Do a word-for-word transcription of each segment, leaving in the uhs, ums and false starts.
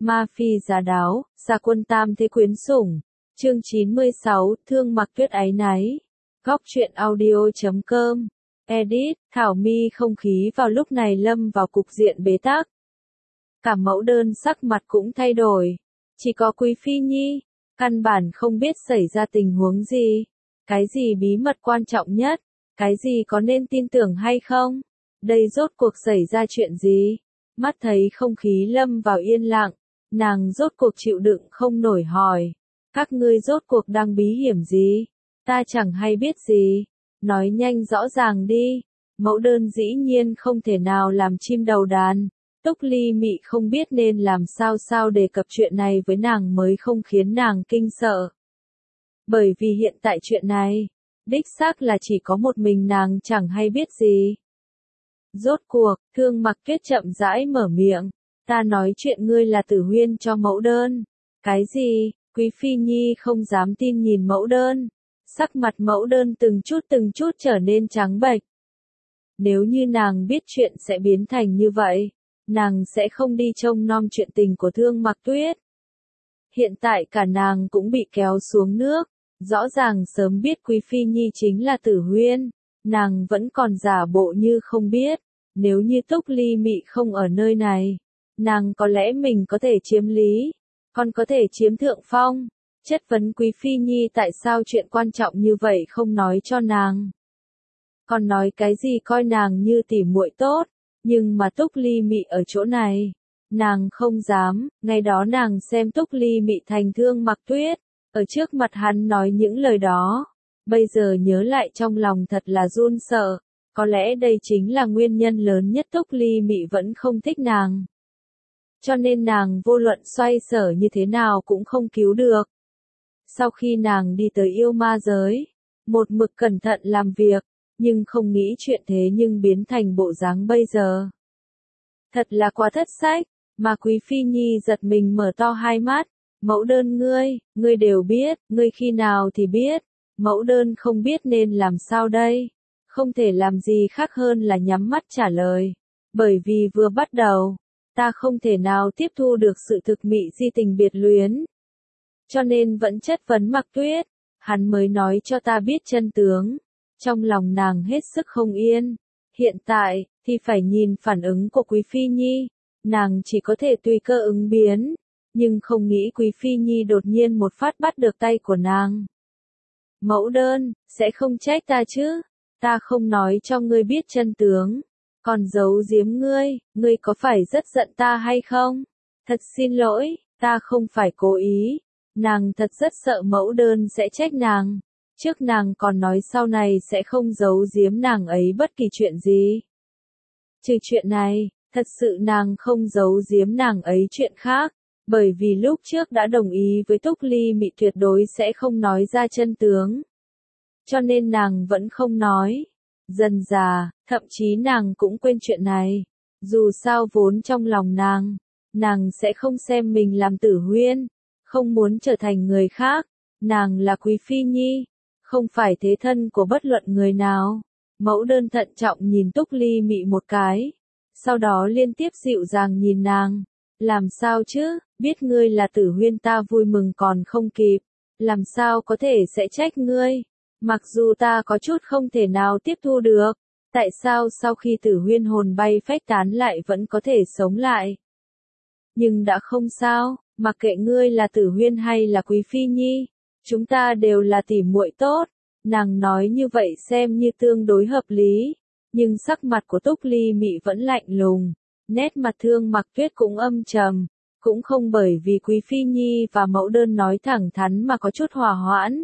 Ma phi giá đáo, gia quân tam thế quyến sủng. Chương chín mươi sáu, thương Mặc Tuyết áy náy. Góc truyện audio chấm com. Edit, Thảo My không khí vào lúc này lâm vào cục diện bế tắc. Cả mẫu đơn sắc mặt cũng thay đổi. Chỉ có Quý Phi Nhi, căn bản không biết xảy ra tình huống gì. Cái gì bí mật quan trọng nhất? Cái gì có nên tin tưởng hay không? Đây rốt cuộc xảy ra chuyện gì? Mắt thấy không khí lâm vào yên lặng, nàng rốt cuộc chịu đựng không nổi hỏi. Các ngươi rốt cuộc đang bí hiểm gì? Ta chẳng hay biết gì. Nói nhanh rõ ràng đi. Mẫu đơn dĩ nhiên không thể nào làm chim đầu đàn. Túc Ly Mị không biết nên làm sao sao đề cập chuyện này với nàng mới không khiến nàng kinh sợ. Bởi vì hiện tại chuyện này, đích xác là chỉ có một mình nàng chẳng hay biết gì. Rốt cuộc, Thương Mặc Tuyết chậm rãi mở miệng. Ta nói chuyện ngươi là Tử Huyên cho mẫu đơn. Cái gì? Quý Phi Nhi không dám tin nhìn mẫu đơn. Sắc mặt mẫu đơn từng chút từng chút trở nên trắng bệch. Nếu như nàng biết chuyện sẽ biến thành như vậy, nàng sẽ không đi trông nom chuyện tình của Thương Mặc Tuyết. Hiện tại cả nàng cũng bị kéo xuống nước. Rõ ràng sớm biết Quý Phi Nhi chính là Tử Huyên, nàng vẫn còn giả bộ như không biết. Nếu như Túc Ly Mị không ở nơi này, nàng có lẽ mình có thể chiếm lý, còn có thể chiếm thượng phong. Chất vấn Quý Phi Nhi tại sao chuyện quan trọng như vậy không nói cho nàng. Còn nói cái gì coi nàng như tỉ muội tốt, nhưng mà Túc Ly Mị ở chỗ này, nàng không dám. Ngày đó nàng xem Túc Ly Mị thành Thương Mặc Tuyết, ở trước mặt hắn nói những lời đó, bây giờ nhớ lại trong lòng thật là run sợ. Có lẽ đây chính là nguyên nhân lớn nhất Túc Ly Mị vẫn không thích nàng. Cho nên nàng vô luận xoay sở như thế nào cũng không cứu được. Sau khi nàng đi tới yêu ma giới, một mực cẩn thận làm việc, nhưng không nghĩ chuyện thế nhưng biến thành bộ dáng bây giờ. Thật là quá thất sách, mà Quý Phi Nhi giật mình mở to hai mắt. Mẫu đơn ngươi, ngươi đều biết, ngươi khi nào thì biết. Mẫu đơn không biết nên làm sao đây. Không thể làm gì khác hơn là nhắm mắt trả lời. Bởi vì vừa bắt đầu, ta không thể nào tiếp thu được sự thực mị di tình biệt luyến. Cho nên vẫn chất vấn Mặc Tuyết, hắn mới nói cho ta biết chân tướng. Trong lòng nàng hết sức không yên. Hiện tại, thì phải nhìn phản ứng của Quý Phi Nhi. Nàng chỉ có thể tùy cơ ứng biến. Nhưng không nghĩ Quý Phi Nhi đột nhiên một phát bắt được tay của nàng. Mẫu đơn, sẽ không trách ta chứ? Ta không nói cho ngươi biết chân tướng. Còn giấu giếm ngươi, ngươi có phải rất giận ta hay không? Thật xin lỗi, ta không phải cố ý. Nàng thật rất sợ mẫu đơn sẽ trách nàng. Trước nàng còn nói sau này sẽ không giấu giếm nàng ấy bất kỳ chuyện gì. Trừ chuyện này, thật sự nàng không giấu giếm nàng ấy chuyện khác. Bởi vì lúc trước đã đồng ý với Túc Ly Mị tuyệt đối sẽ không nói ra chân tướng. Cho nên nàng vẫn không nói. Dần dà, thậm chí nàng cũng quên chuyện này. Dù sao vốn trong lòng nàng, nàng sẽ không xem mình làm Tử Huyên, không muốn trở thành người khác. Nàng là Quý Phi Nhi, không phải thế thân của bất luận người nào. Mẫu đơn thận trọng nhìn Túc Ly Mị một cái. Sau đó liên tiếp dịu dàng nhìn nàng. Làm sao chứ, biết ngươi là Tử Huyên ta vui mừng còn không kịp. Làm sao có thể sẽ trách ngươi. Mặc dù ta có chút không thể nào tiếp thu được. Tại sao sau khi Tử Huyên hồn bay phách tán lại vẫn có thể sống lại. Nhưng đã không sao, mặc kệ ngươi là Tử Huyên hay là Quý Phi Nhi. Chúng ta đều là tỉ muội tốt. Nàng nói như vậy xem như tương đối hợp lý. Nhưng sắc mặt của Túc Ly Mị vẫn lạnh lùng. Nét mặt Thương Mặc Tuyết cũng âm trầm, cũng không bởi vì Quý Phi Nhi và mẫu đơn nói thẳng thắn mà có chút hòa hoãn.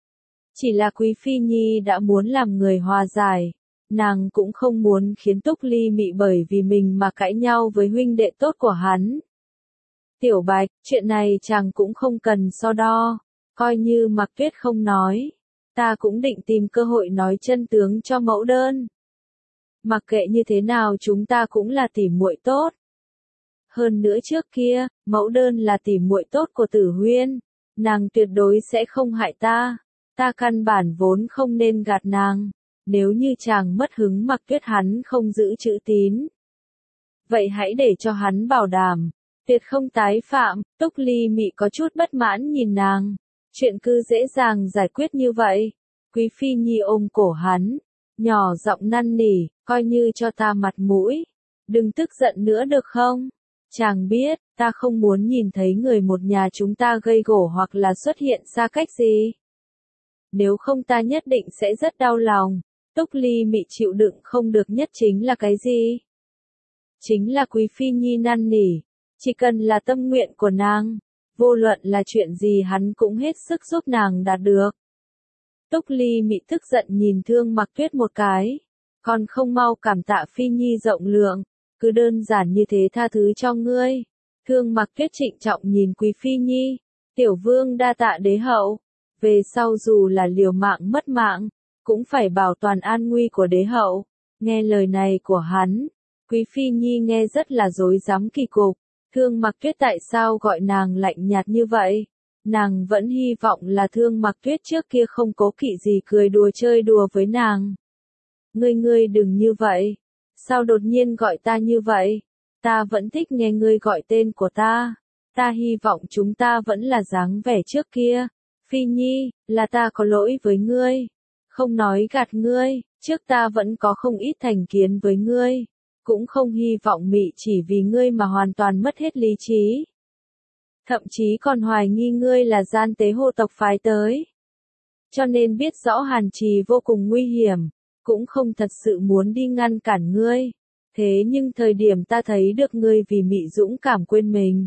Chỉ là Quý Phi Nhi đã muốn làm người hòa giải, nàng cũng không muốn khiến Túc Ly Mị bởi vì mình mà cãi nhau với huynh đệ tốt của hắn. Tiểu Bạch, chuyện này chàng cũng không cần so đo, coi như Mặc Tuyết không nói, ta cũng định tìm cơ hội nói chân tướng cho mẫu đơn. Mặc kệ như thế nào chúng ta cũng là tỉ muội tốt. Hơn nữa trước kia, mẫu đơn là tỉ muội tốt của Tử Huyên, nàng tuyệt đối sẽ không hại ta. Ta căn bản vốn không nên gạt nàng. Nếu như chàng mất hứng Mặc Tuyết hắn không giữ chữ tín, vậy hãy để cho hắn bảo đảm. tuyệt không tái phạm. Túc Ly Mị có chút bất mãn nhìn nàng, chuyện cứ dễ dàng giải quyết như vậy. Quý Phi Nhi ôm cổ hắn, nhỏ giọng năn nỉ, coi như cho ta mặt mũi, đừng tức giận nữa được không? Chàng biết, ta không muốn nhìn thấy người một nhà chúng ta gây gổ hoặc là xuất hiện xa cách gì. Nếu không ta nhất định sẽ rất đau lòng. Túc Ly Mị chịu đựng không được nhất chính là cái gì? Chính là Quý Phi Nhi năn nỉ, chỉ cần là tâm nguyện của nàng, vô luận là chuyện gì hắn cũng hết sức giúp nàng đạt được. Túc Ly Mị tức giận nhìn Thương Mặc Tuyết một cái, còn không mau cảm tạ Phi Nhi rộng lượng, cứ đơn giản như thế tha thứ cho ngươi. Thương Mặc Tuyết trịnh trọng nhìn Quý Phi Nhi, tiểu vương đa tạ đế hậu, về sau dù là liều mạng mất mạng, cũng phải bảo toàn an nguy của đế hậu. Nghe lời này của hắn, Quý Phi Nhi nghe rất là rối rắm kỳ cục. Thương Mặc Tuyết tại sao gọi nàng lạnh nhạt như vậy? Nàng vẫn hy vọng là Thương Mặc Tuyết trước kia không cố kỵ gì cười đùa chơi đùa với nàng. Ngươi ngươi đừng như vậy. Sao đột nhiên gọi ta như vậy? Ta vẫn thích nghe ngươi gọi tên của ta. Ta hy vọng chúng ta vẫn là dáng vẻ trước kia. Phi Nhi, là ta có lỗi với ngươi. Không nói gạt ngươi, trước ta vẫn có không ít thành kiến với ngươi. Cũng không hy vọng Mị chỉ vì ngươi mà hoàn toàn mất hết lý trí. Thậm chí còn hoài nghi ngươi là gian tế Hồ tộc phái tới. Cho nên biết rõ Hàn Trì vô cùng nguy hiểm, cũng không thật sự muốn đi ngăn cản ngươi. Thế nhưng thời điểm ta thấy được ngươi vì Mị dũng cảm quên mình.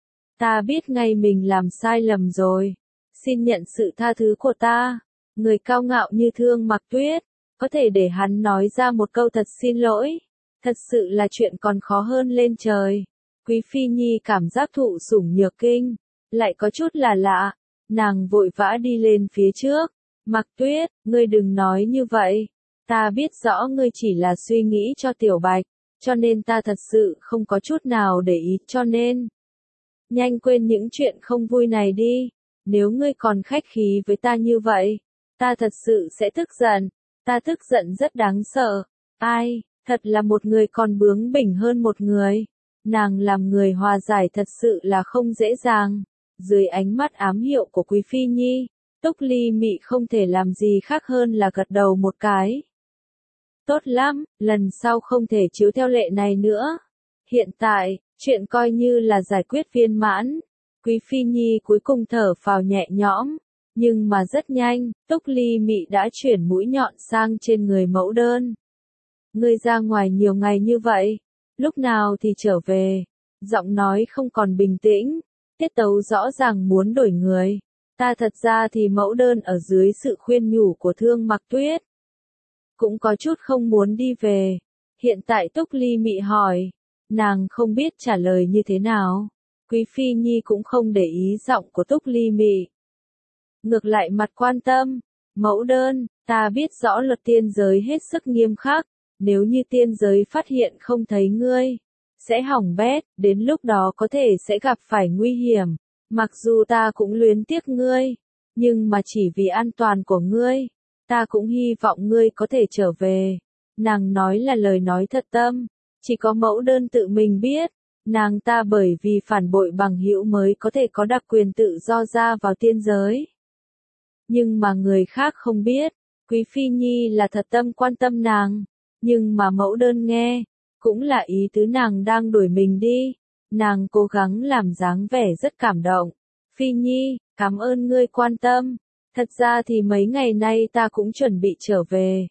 Ta biết ngay mình làm sai lầm rồi. Xin nhận sự tha thứ của ta. Người cao ngạo như Thương Mặc Tuyết, có thể để hắn nói ra một câu thật xin lỗi. Thật sự là chuyện còn khó hơn lên trời. Quý Phi Nhi cảm giác thụ sủng nhược kinh, lại có chút là lạ. Nàng vội vã đi lên phía trước. Mặc Tuyết, ngươi đừng nói như vậy. Ta biết rõ ngươi chỉ là suy nghĩ cho Tiểu Bạch, cho nên ta thật sự không có chút nào để ý, cho nên nhanh quên những chuyện không vui này đi. Nếu ngươi còn khách khí với ta như vậy, ta thật sự sẽ tức giận. Ta tức giận rất đáng sợ. Ai, thật là một người còn bướng bỉnh hơn một người. Nàng làm người hòa giải thật sự là không dễ dàng. Dưới ánh mắt ám hiệu của Quý Phi Nhi, Túc Ly Mị không thể làm gì khác hơn là gật đầu một cái. Tốt lắm, lần sau không thể chiếu theo lệ này nữa. Hiện tại, chuyện coi như là giải quyết viên mãn. Quý Phi Nhi cuối cùng thở phào nhẹ nhõm. Nhưng mà rất nhanh, Túc Ly Mị đã chuyển mũi nhọn sang trên người mẫu đơn. Ngươi ra ngoài nhiều ngày như vậy, lúc nào thì trở về? Giọng nói không còn bình tĩnh, tiết tấu rõ ràng muốn đổi người. Ta thật ra thì mẫu đơn ở dưới sự khuyên nhủ của Thương Mặc Tuyết, cũng có chút không muốn đi về. Hiện tại Túc Ly Mị hỏi, nàng không biết trả lời như thế nào. Quý Phi Nhi cũng không để ý giọng của Túc Ly Mị. Ngược lại mặt quan tâm, mẫu đơn, ta biết rõ luật tiên giới hết sức nghiêm khắc. Nếu như tiên giới phát hiện không thấy ngươi, sẽ hỏng bét, đến lúc đó có thể sẽ gặp phải nguy hiểm. Mặc dù ta cũng luyến tiếc ngươi, nhưng mà chỉ vì an toàn của ngươi, ta cũng hy vọng ngươi có thể trở về. Nàng nói là lời nói thật tâm, chỉ có mẫu đơn tự mình biết, nàng ta bởi vì phản bội bằng hữu mới có thể có đặc quyền tự do ra vào tiên giới. Nhưng mà người khác không biết, Quý Phi Nhi là thật tâm quan tâm nàng. Nhưng mà mẫu đơn nghe, cũng là ý tứ nàng đang đuổi mình đi. Nàng cố gắng làm dáng vẻ rất cảm động. Phi Nhi, cảm ơn ngươi quan tâm. Thật ra thì mấy ngày nay ta cũng chuẩn bị trở về.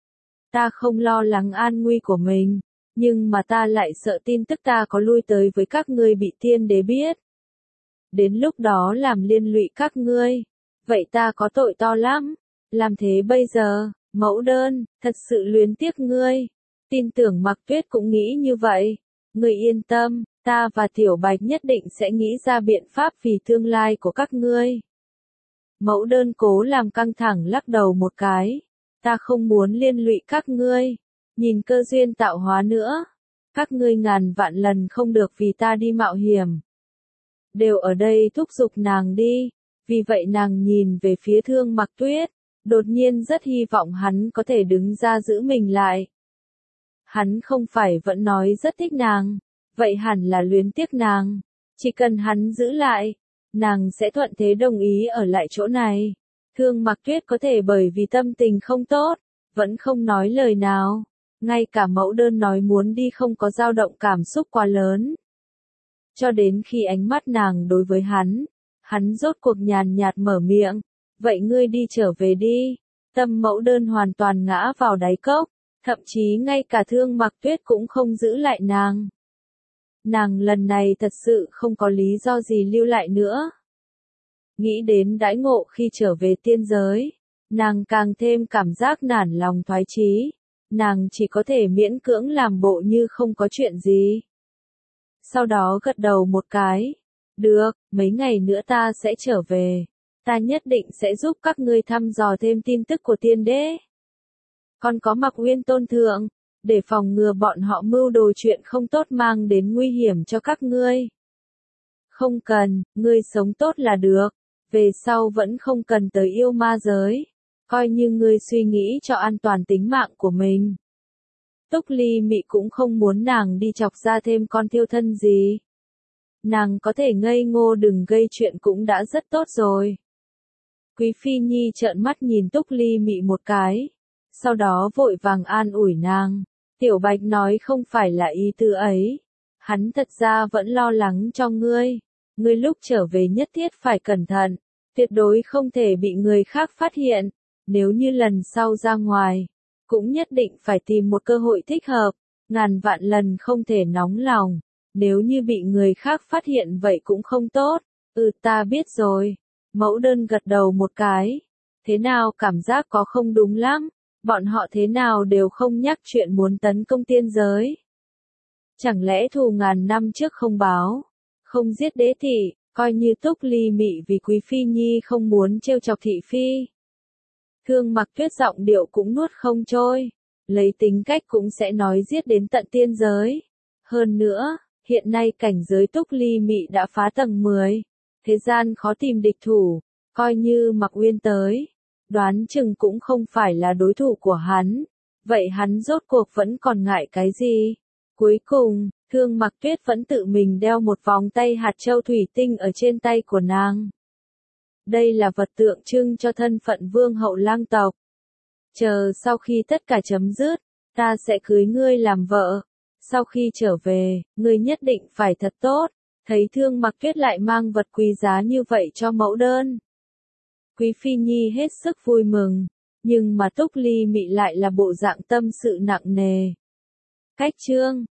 Ta không lo lắng an nguy của mình, nhưng mà ta lại sợ tin tức ta có lui tới với các ngươi bị tiên đế biết. Đến lúc đó làm liên lụy các ngươi. Vậy ta có tội to lắm. Làm thế bây giờ, mẫu đơn, thật sự luyến tiếc ngươi. Tin tưởng Mặc Tuyết cũng nghĩ như vậy. Ngươi yên tâm, ta và Tiểu Bạch nhất định sẽ nghĩ ra biện pháp vì tương lai của các ngươi. Mẫu đơn cố làm căng thẳng lắc đầu một cái. Ta không muốn liên lụy các ngươi. Nhìn cơ duyên tạo hóa nữa. Các ngươi ngàn vạn lần không được vì ta đi mạo hiểm. Đều ở đây thúc giục nàng đi. Vì vậy nàng nhìn về phía Thương Mặc Tuyết. Đột nhiên rất hy vọng hắn có thể đứng ra giữ mình lại. Hắn không phải vẫn nói rất thích nàng. Vậy hẳn là luyến tiếc nàng. Chỉ cần hắn giữ lại, nàng sẽ thuận thế đồng ý ở lại chỗ này. Thương Mặc Tuyết có thể bởi vì tâm tình không tốt, vẫn không nói lời nào. Ngay cả mẫu đơn nói muốn đi không có dao động cảm xúc quá lớn. Cho đến khi ánh mắt nàng đối với hắn, hắn rốt cuộc nhàn nhạt mở miệng, vậy ngươi đi trở về đi. Tâm mẫu đơn hoàn toàn ngã vào đáy cốc, thậm chí ngay cả Thương Mặc Tuyết cũng không giữ lại nàng. Nàng lần này thật sự không có lý do gì lưu lại nữa. Nghĩ đến đãi ngộ khi trở về tiên giới, nàng càng thêm cảm giác nản lòng thoái chí. Nàng chỉ có thể miễn cưỡng làm bộ như không có chuyện gì. Sau đó gật đầu một cái. Được, mấy ngày nữa ta sẽ trở về. Ta nhất định sẽ giúp các ngươi thăm dò thêm tin tức của tiên đế. Còn có Mặc Uyên tôn thượng, để phòng ngừa bọn họ mưu đồ chuyện không tốt mang đến nguy hiểm cho các ngươi. Không cần, ngươi sống tốt là được. Về sau vẫn không cần tới yêu ma giới. Coi như ngươi suy nghĩ cho an toàn tính mạng của mình. Túc Ly Mị cũng không muốn nàng đi chọc ra thêm con thiêu thân gì. Nàng có thể ngây ngô đừng gây chuyện cũng đã rất tốt rồi. Quý Phi Nhi trợn mắt nhìn Túc Ly Mị một cái. Sau đó vội vàng an ủi nàng. Tiểu Bạch nói không phải là ý tư ấy. Hắn thật ra vẫn lo lắng cho ngươi. Ngươi lúc trở về nhất thiết phải cẩn thận. Tuyệt đối không thể bị người khác phát hiện. Nếu như lần sau ra ngoài, cũng nhất định phải tìm một cơ hội thích hợp, ngàn vạn lần không thể nóng lòng, nếu như bị người khác phát hiện vậy cũng không tốt. Ừ ta biết rồi, mẫu đơn gật đầu một cái. Thế nào cảm giác có không đúng lắm, bọn họ thế nào đều không nhắc chuyện muốn tấn công tiên giới. Chẳng lẽ thù ngàn năm trước không báo, không giết đế thị, coi như Túc Ly Mị vì Quý Phi Nhi không muốn trêu chọc thị phi. Thương Mặc Tuyết giọng điệu cũng nuốt không trôi, lấy tính cách cũng sẽ nói giết đến tận tiên giới. Hơn nữa, hiện nay cảnh giới Túc Ly Mị đã phá tầng mười, thế gian khó tìm địch thủ, coi như Mặc Uyên tới, đoán chừng cũng không phải là đối thủ của hắn, vậy hắn rốt cuộc vẫn còn ngại cái gì? Cuối cùng, Thương Mặc Tuyết vẫn tự mình đeo một vòng tay hạt châu thủy tinh ở trên tay của nàng. Đây là vật tượng trưng cho thân phận vương hậu lang tộc. Chờ sau khi tất cả chấm dứt, ta sẽ cưới ngươi làm vợ. Sau khi trở về, ngươi nhất định phải thật tốt. Thấy Thương Mặc Tuyết lại mang vật quý giá như vậy cho mẫu đơn. Quý Phi Nhi hết sức vui mừng, nhưng mà Túc Ly Mị lại là bộ dạng tâm sự nặng nề. Cách chương